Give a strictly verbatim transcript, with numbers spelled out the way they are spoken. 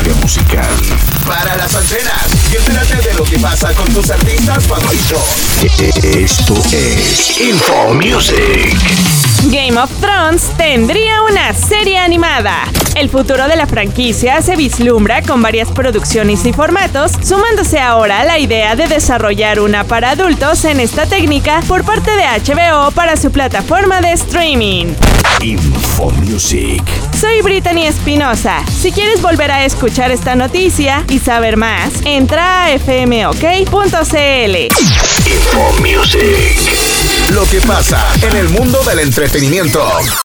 industria musical. Para las antenas y entérate de lo que pasa con tus artistas favoritos. Esto es Info Music. Game of Thrones tendría una serie animada. El futuro de la franquicia se vislumbra con varias producciones y formatos, sumándose ahora la idea de desarrollar una para adultos en esta técnica por parte de H B O para su plataforma de streaming. Info Music. Soy Brittany Espinosa. Si quieres volver a escuchar esta noticia y saber más, entra a f m o k punto c l. Info Music. Lo que pasa en el mundo del entretenimiento.